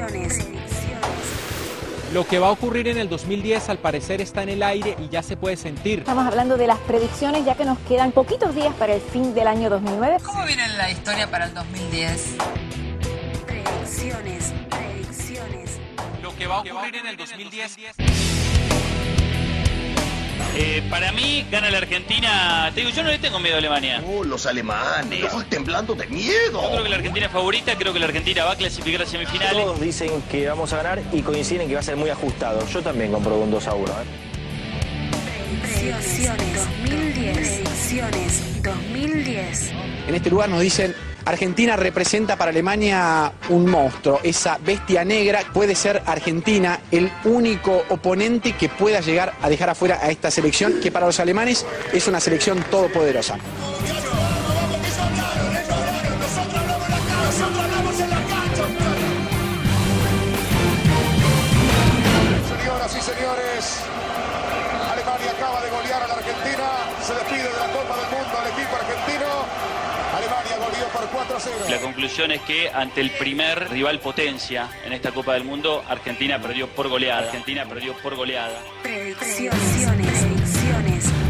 Lo que va a ocurrir en el 2010 al parecer está en el aire y ya se puede sentir. Estamos hablando de las predicciones ya que nos quedan poquitos días para el fin del año 2009. ¿Cómo viene la historia para el 2010? Predicciones. Lo que va a ocurrir en el 2010. Para mí, gana la Argentina. Te digo, yo no le tengo miedo a Alemania. Oh, los alemanes. Estoy temblando de miedo. Yo creo que la Argentina es favorita, creo que la Argentina va a clasificar a semifinales. Todos dicen que vamos a ganar y coinciden que va a ser muy ajustado. Yo también compro un 2-1. Predicciones 2010. En este lugar nos dicen, Argentina representa para Alemania un monstruo, esa bestia negra. Puede ser Argentina el único oponente que pueda llegar a dejar afuera a esta selección, que para los alemanes es una selección todopoderosa. Señoras y señores, Alemania acaba de golear a la Argentina, se despide de la Copa del Mundo al equipo argentino. Alemania goleó por 4-0. La conclusión es que ante el primer rival potencia en esta Copa del Mundo, Argentina perdió por goleada. Predicciones.